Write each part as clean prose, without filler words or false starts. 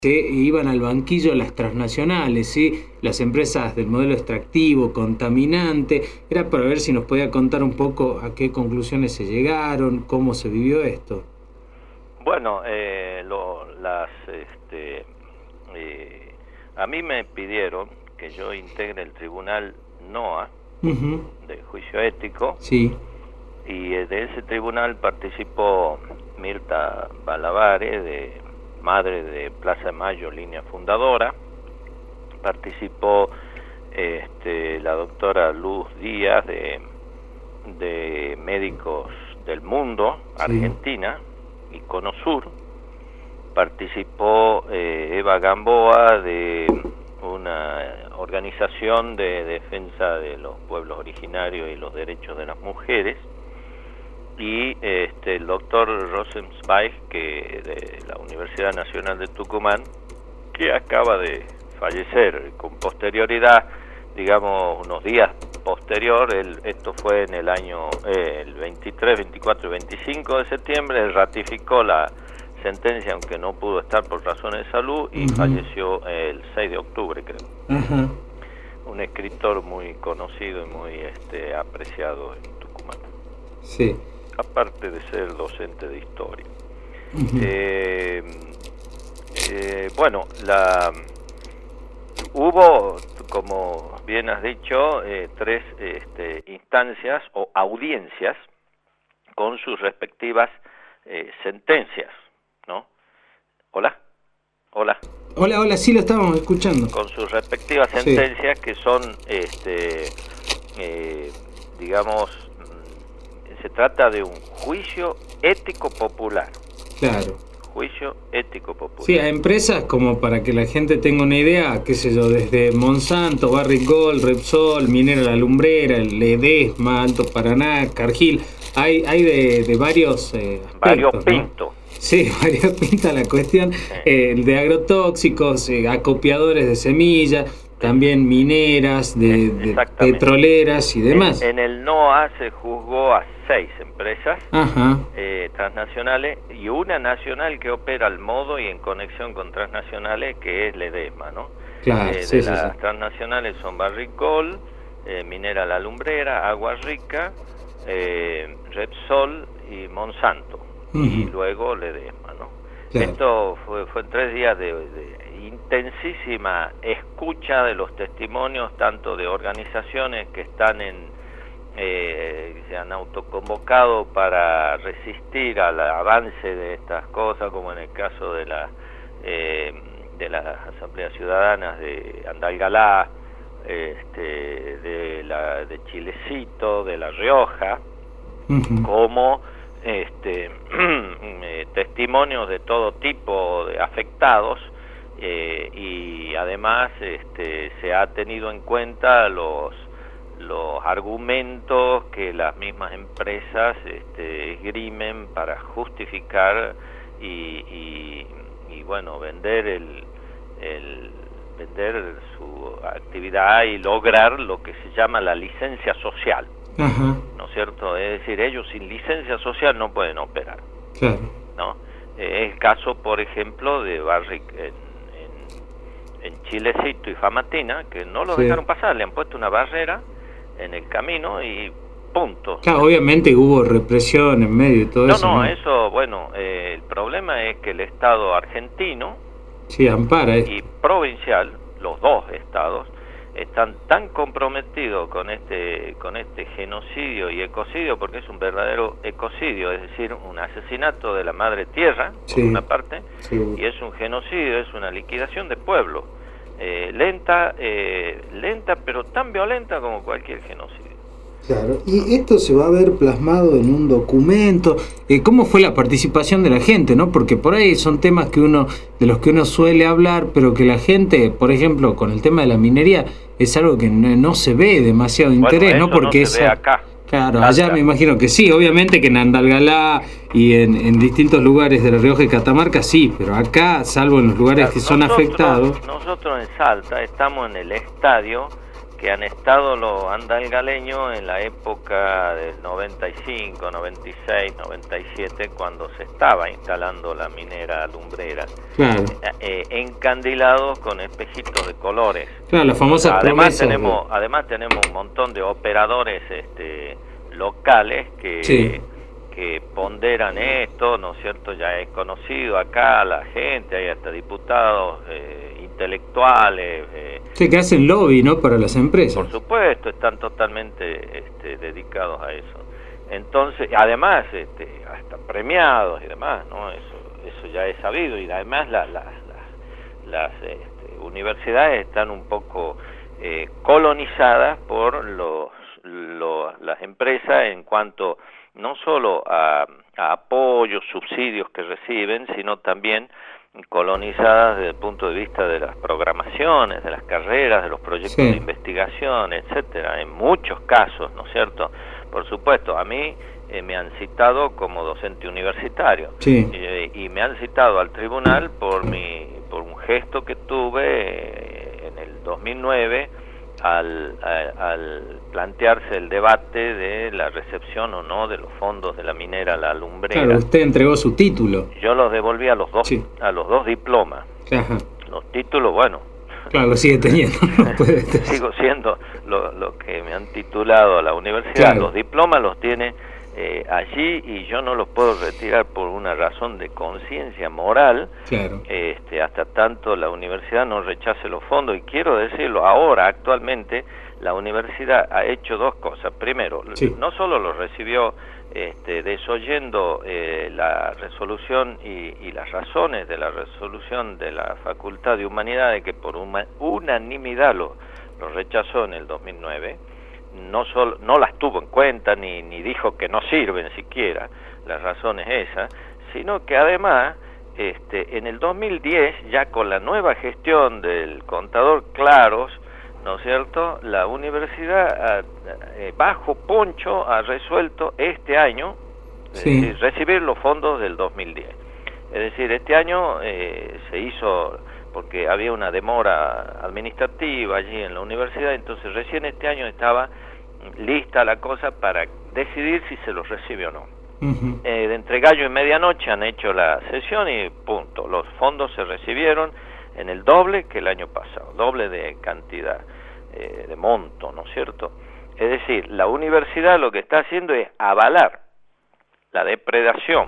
se iban al banquillo las transnacionales, ¿sí? Las empresas del modelo extractivo, contaminante. Era para ver si nos podía contar un poco a qué conclusiones se llegaron, cómo se vivió esto. Bueno, a mí me pidieron que yo integre el tribunal NOA de juicio ético. Sí. Y de ese tribunal participó Mirta Balavare, madre de Plaza de Mayo, línea fundadora. Participó la doctora Luz Díaz de Médicos del Mundo, Argentina, y Conosur. Participó Eva Gamboa, de una organización de defensa de los pueblos originarios y los derechos de las mujeres, y el doctor Rosenzweig, que de la Universidad Nacional de Tucumán, que acaba de fallecer con posterioridad, digamos unos días posterior. Esto fue en el año el 23, 24 y 25 de septiembre. Él ratificó la sentencia, aunque no pudo estar por razones de salud, y falleció el 6 de octubre, creo. Un escritor muy conocido y muy apreciado en Tucumán. Sí. Aparte de ser docente de historia. Bueno, hubo, como bien has dicho, tres instancias o audiencias con sus respectivas sentencias, ¿no? Hola, sí, lo estábamos escuchando. Con sus respectivas sentencias, que son, digamos, se trata de un juicio ético popular. Claro. Juicio ético popular. Sí, a empresas, como para que la gente tenga una idea, qué sé yo, desde Monsanto, Barrick Gold, Repsol, Minera La Lumbrera, Ledesma, Alto Paraná, Cargill, hay de varios aspectos, variopinto, ¿no? Sí, variopinta la cuestión, de agrotóxicos, acopiadores de semillas, también mineras, de petroleras y demás. En el NOA se juzgó a 6 empresas transnacionales y una nacional que opera al modo y en conexión con transnacionales, que es Ledesma, ¿no? Claro, las transnacionales son Barrick Gold, Minera La Lumbrera, Agua Rica, Repsol y Monsanto, y luego Ledesma, ¿no? Claro. Esto fue 3 días de intensísima escucha de los testimonios, tanto de organizaciones que están se han autoconvocado para resistir al avance de estas cosas, como en el caso de las asambleas ciudadanas de Andalgalá, de Chilecito, de La Rioja, como testimonios de todo tipo de afectados. Y además se ha tenido en cuenta los argumentos que las mismas empresas esgrimen para justificar y bueno, vender vender su actividad y lograr lo que se llama la licencia social, ¿no es cierto? Es decir, ellos sin licencia social no pueden operar, ¿no? Es el caso, por ejemplo, de Barrick en Chilecito y Famatina, que no lo dejaron pasar, le han puesto una barrera en el camino y punto. Claro, obviamente hubo represión en medio de todo eso. No, eso, bueno, el problema es que el Estado argentino ampara y provincial, los dos estados, están tan comprometidos con este genocidio y ecocidio, porque es un verdadero ecocidio, es decir, un asesinato de la madre tierra, por una parte, y es un genocidio, es una liquidación de pueblo, lenta, pero tan violenta como cualquier genocidio. Claro, y esto se va a ver plasmado en un documento. ¿Cómo fue la participación de la gente, no? Porque por ahí son temas de los que uno suele hablar, pero que la gente, por ejemplo, con el tema de la minería, es algo que no se ve demasiado interés, ¿no? Porque no se ve acá. Claro, allá me imagino que sí, obviamente que en Andalgalá y en distintos lugares de La Rioja y Catamarca sí, pero acá, salvo en los lugares que son afectados. Nosotros en Salta estamos en el estadio que han estado los andalgaleños en la época del 95, 96, 97, cuando se estaba instalando la minera lumbrera, claro, encandilados con espejitos de colores. Claro, las famosas promesas. Además tenemos un montón de operadores locales que ponderan esto, ¿no es cierto? Ya es conocido acá la gente, hay hasta diputados intelectuales. Sí, que hacen lobby, ¿no? Para las empresas. Por supuesto, están totalmente dedicados a eso. Entonces, además, hasta premiados y demás, ¿no? Eso ya es sabido, y además las universidades están un poco colonizadas por las empresas en cuanto no solo a apoyos, subsidios que reciben, sino también colonizadas desde el punto de vista de las programaciones, de las carreras, de los proyectos de investigación, etcétera, en muchos casos, ¿no es cierto? Por supuesto, a mí me han citado como docente universitario, y me han citado al tribunal por un gesto que tuve en el 2009 al plantearse el debate de la recepción o no de los fondos de la minera La Lumbrera. Claro, usted entregó su título. Yo los devolví a los dos diplomas. Ajá. Los títulos, bueno. Claro, lo sigue teniendo. Sigo siendo lo que me han titulado a la universidad. Claro. Los diplomas los tiene allí, y yo no los puedo retirar por una razón de conciencia moral, claro, hasta tanto la universidad no rechace los fondos. Y quiero decirlo, ahora, actualmente, la universidad ha hecho dos cosas. Primero, no solo los recibió desoyendo la resolución y las razones de la resolución de la Facultad de Humanidades, que por unanimidad lo rechazó en el 2009, no las tuvo en cuenta, ni dijo que no sirven siquiera las razones esas, sino que además en el 2010, ya con la nueva gestión del contador Claros, ¿no es cierto?, la universidad bajo poncho ha resuelto este año recibir los fondos del 2010. Es decir, este año se hizo, porque había una demora administrativa allí en la universidad, entonces recién este año estaba lista la cosa para decidir si se los recibe o no. De entre gallo y medianoche han hecho la sesión y punto. Los fondos se recibieron en el doble que el año pasado, doble de cantidad, de monto, ¿no es cierto? Es decir, la universidad lo que está haciendo es avalar la depredación,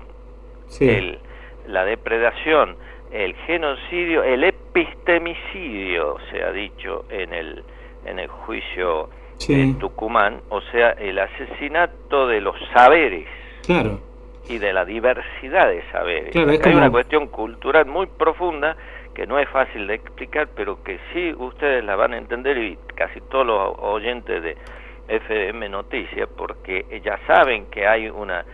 el genocidio, el epistemicidio, se ha dicho en el juicio en Tucumán, o sea, el asesinato de los saberes, claro, y de la diversidad de saberes. Claro, hay una cuestión cultural muy profunda que no es fácil de explicar, pero que sí ustedes la van a entender, y casi todos los oyentes de FM Noticias, porque ya saben que hay una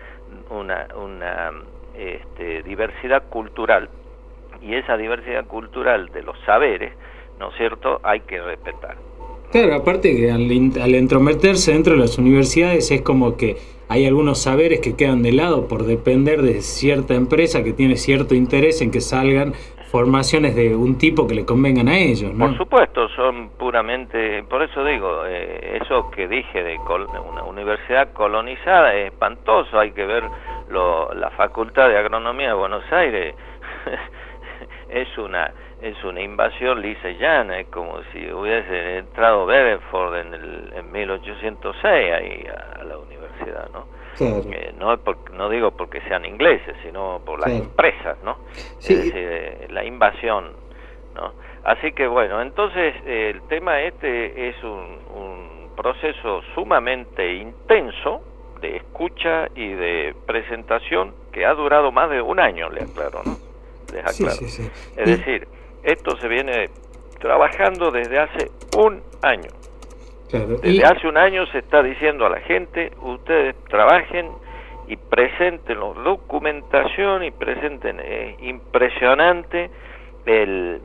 diversidad cultural, y esa diversidad cultural de los saberes, ¿no es cierto?, hay que respetar. Claro, aparte que al entrometerse dentro de las universidades es como que hay algunos saberes que quedan de lado por depender de cierta empresa que tiene cierto interés en que salgan formaciones de un tipo que le convengan a ellos, ¿no? Por supuesto, son puramente, por eso digo, eso que dije de una universidad colonizada es espantoso. Hay que ver la Facultad de Agronomía de Buenos Aires. es una invasión lisa y llana, es como si hubiese entrado Beresford en 1806 ahí a la universidad, ¿no? Claro. No digo porque sean ingleses, sino por las empresas, ¿no? Sí. Es decir, la invasión, ¿no? Así que bueno, entonces el tema es un proceso sumamente intenso de escucha y de presentación que ha durado más de un año, le aclaro, ¿no? Les aclaro. Sí. Es decir, esto se viene trabajando desde hace un año. Claro. Desde hace un año se está diciendo a la gente, ustedes trabajen y presenten la documentación y presenten, impresionante el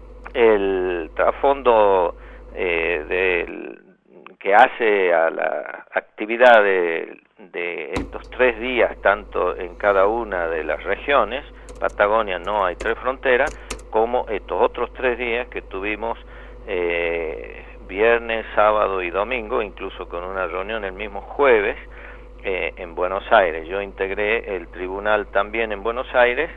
trasfondo que hace a la actividad de estos 3 días, tanto en cada una de las regiones. Patagonia no hay 3 fronteras, como estos otros 3 días que tuvimos viernes, sábado y domingo, incluso con una reunión el mismo jueves en Buenos Aires. Yo integré el tribunal también en Buenos Aires,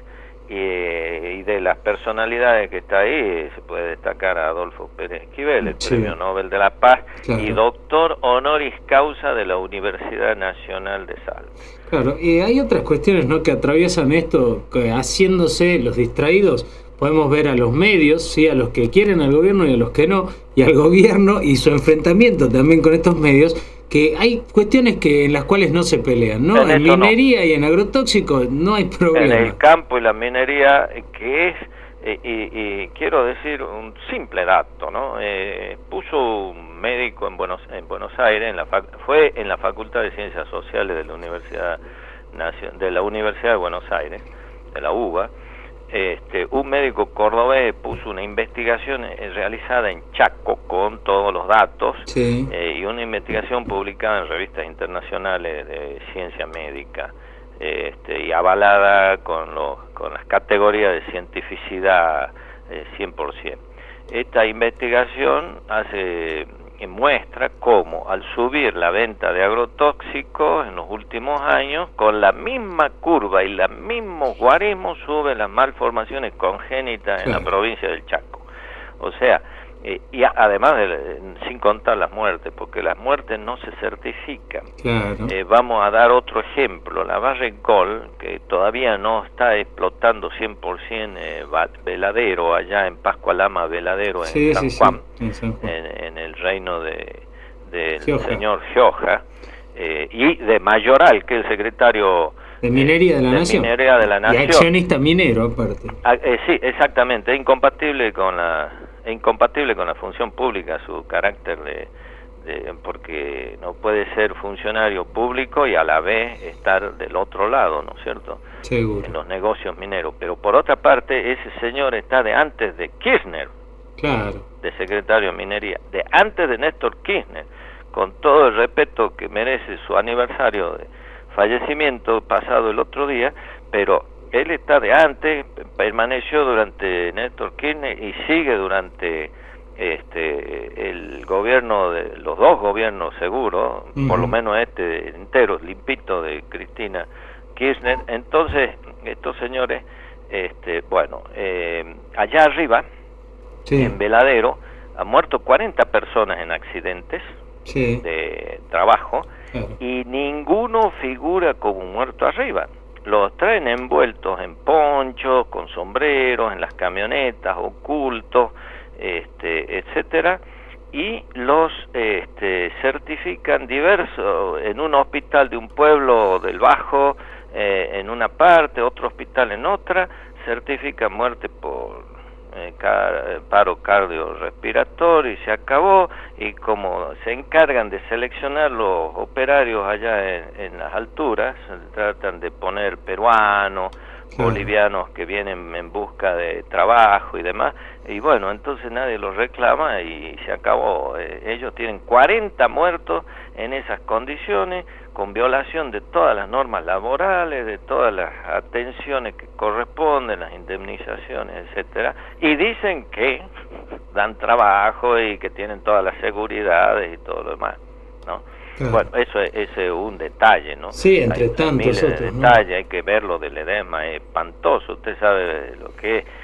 y de las personalidades que está ahí se puede destacar a Adolfo Pérez Esquivel, el Premio Nobel de la Paz, y doctor honoris causa de la Universidad Nacional de Salta. Claro, y hay otras cuestiones, ¿no?, que atraviesan esto, que haciéndose los distraídos. Podemos ver a los medios, sí, a los que quieren al gobierno y a los que no, y al gobierno y su enfrentamiento también con estos medios, que hay cuestiones en las cuales no se pelean, ¿no? En minería y en agrotóxicos no hay problema. En el campo y la minería, que es, y quiero decir un simple dato, ¿no? Puso un médico en Buenos Aires, fue en la Facultad de Ciencias Sociales de la Universidad de Buenos Aires, de la UBA. Un médico cordobés puso una investigación realizada en Chaco con todos los datos, y una investigación publicada en revistas internacionales de ciencia médica, y avalada con las categorías de cientificidad 100%. Esta investigación muestra cómo al subir la venta de agrotóxicos en los últimos años, con la misma curva y los mismos guarismos suben las malformaciones congénitas en la provincia del Chaco. O sea, y además sin contar las muertes, porque las muertes no se certifican. Claro. Vamos a dar otro ejemplo, la Barrick-Gold, que todavía no está explotando 100% Veladero, allá en Pascualama Veladero, en San Juan, en el reino del señor Gioja, y de Mayoral, que es el secretario de Minería de la Nación. Minería de la Nación. Y accionista minero, aparte. Sí, exactamente, es incompatible con la función pública, su carácter porque no puede ser funcionario público y a la vez estar del otro lado, ¿no es cierto? Seguro. En los negocios mineros. Pero por otra parte, ese señor está de antes de Kirchner, claro, de secretario de Minería, de antes de Néstor Kirchner, con todo el respeto que merece su aniversario de fallecimiento pasado el otro día, pero él está de antes, permaneció durante Néstor Kirchner y sigue durante el gobierno de los dos gobiernos seguros, por lo menos entero, limpito, de Cristina Kirchner. Entonces, estos señores, allá arriba, en Veladero, han muerto 40 personas en accidentes de trabajo, y ninguno figura como muerto arriba. Los traen envueltos en ponchos, con sombreros, en las camionetas, ocultos, etcétera, y los certifican diversos en un hospital de un pueblo del Bajo, en una parte, otro hospital en otra, certifican muerte por paro cardiorrespiratorio, y se acabó. Y como se encargan de seleccionar los operarios allá en las alturas, tratan de poner peruanos, bolivianos que vienen en busca de trabajo y demás, y bueno, entonces nadie los reclama y se acabó. Ellos tienen 40 muertos en esas condiciones, con violación de todas las normas laborales, de todas las atenciones que corresponden, las indemnizaciones, etcétera, y dicen que dan trabajo y que tienen todas las seguridades y todo lo demás, ¿no? Bueno, eso es un detalle, ¿no? Sí, entre tantos otros, ¿no? Hay que verlo del Ledesma, es espantoso. Usted sabe lo que es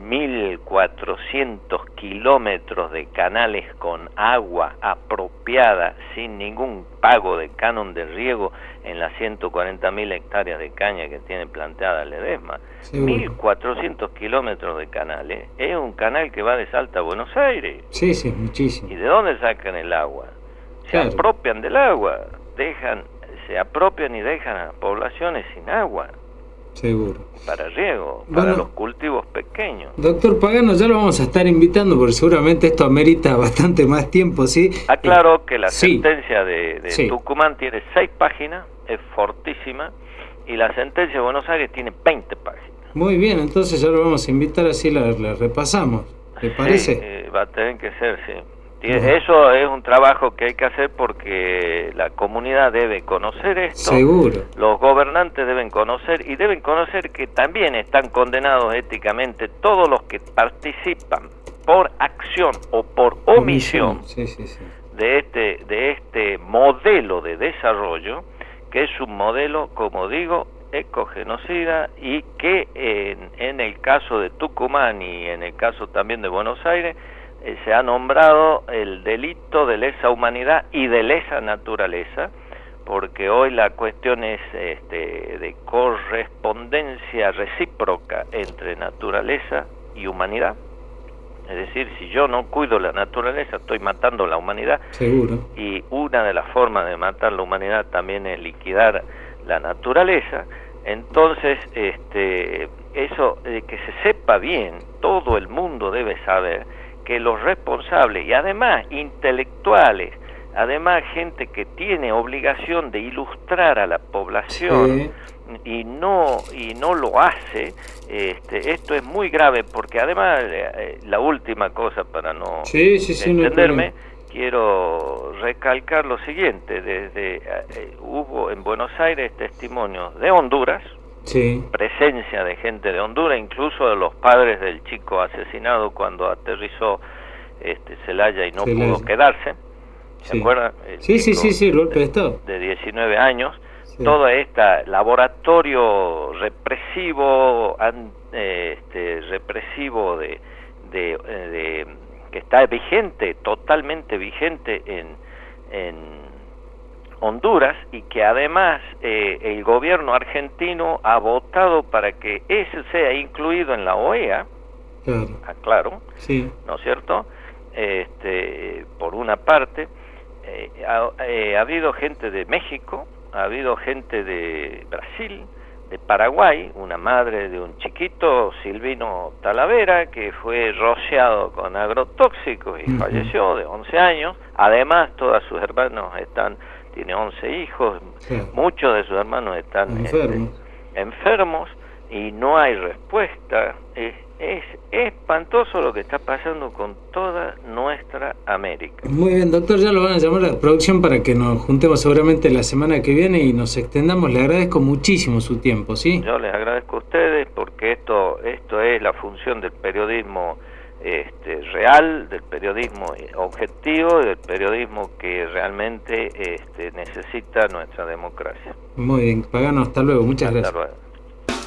1.400 kilómetros de canales con agua apropiada, sin ningún pago de canon de riego, en las 140.000 hectáreas de caña que tiene planteada Ledesma. 1.400 kilómetros de canales. Es un canal que va de Salta a Buenos Aires. Sí, muchísimo. ¿Y de dónde sacan el agua? Se apropian del agua, se apropian y dejan a poblaciones sin agua. Seguro. Para riego, para los cultivos pequeños. Doctor Pagano, ya lo vamos a estar invitando porque seguramente esto amerita bastante más tiempo, ¿sí? Aclaro que la sentencia de Tucumán tiene 6 páginas, es fortísima, y la sentencia de Buenos Aires tiene 20 páginas. Muy bien, entonces ya lo vamos a invitar, así la repasamos. ¿Le parece? Va a tener que ser, sí. Eso es un trabajo que hay que hacer porque la comunidad debe conocer esto. Seguro. Los gobernantes deben conocer, y deben conocer que también están condenados éticamente todos los que participan por acción o por omisión de este modelo de desarrollo, que es un modelo, como digo, ecogenocida, y que en el caso de Tucumán y en el caso también de Buenos Aires se ha nombrado el delito de lesa humanidad y de lesa naturaleza, porque hoy la cuestión es de correspondencia recíproca entre naturaleza y humanidad. Es decir, si yo no cuido la naturaleza, estoy matando la humanidad. Seguro. Y una de las formas de matar la humanidad también es liquidar la naturaleza. Entonces, eso, que se sepa bien, todo el mundo debe saber que los responsables, y además intelectuales, además gente que tiene obligación de ilustrar a la población, y no lo hace, esto es muy grave, porque además, la última cosa, para no entenderme, quiero recalcar lo siguiente. Hubo en Buenos Aires testimonios de Honduras, presencia de gente de Honduras, incluso de los padres del chico asesinado cuando aterrizó Celaya y no pudo quedarse. ¿Se acuerdan? Sí, golpe de Estado. De 19 años. Todo este laboratorio represivo, represivo que está vigente, totalmente vigente en Honduras, y que además el gobierno argentino ha votado para que eso sea incluido en la OEA. Claro, ¿no es cierto? Por una parte, ha habido gente de México, ha habido gente de Brasil, de Paraguay, una madre de un chiquito, Silvino Talavera, que fue rociado con agrotóxicos y falleció, de 11 años. Además, todos sus hermanos tiene 11 hijos, muchos de sus hermanos están enfermos, y no hay respuesta. Es espantoso lo que está pasando con toda nuestra América. Muy bien, doctor, ya lo van a llamar a la producción para que nos juntemos seguramente la semana que viene y nos extendamos. Le agradezco muchísimo su tiempo, ¿sí? Yo les agradezco a ustedes, porque esto es la función del periodismo real, del periodismo objetivo, del periodismo que realmente necesita nuestra democracia. Muy bien, Pagano, hasta luego, muchas gracias. Hasta luego.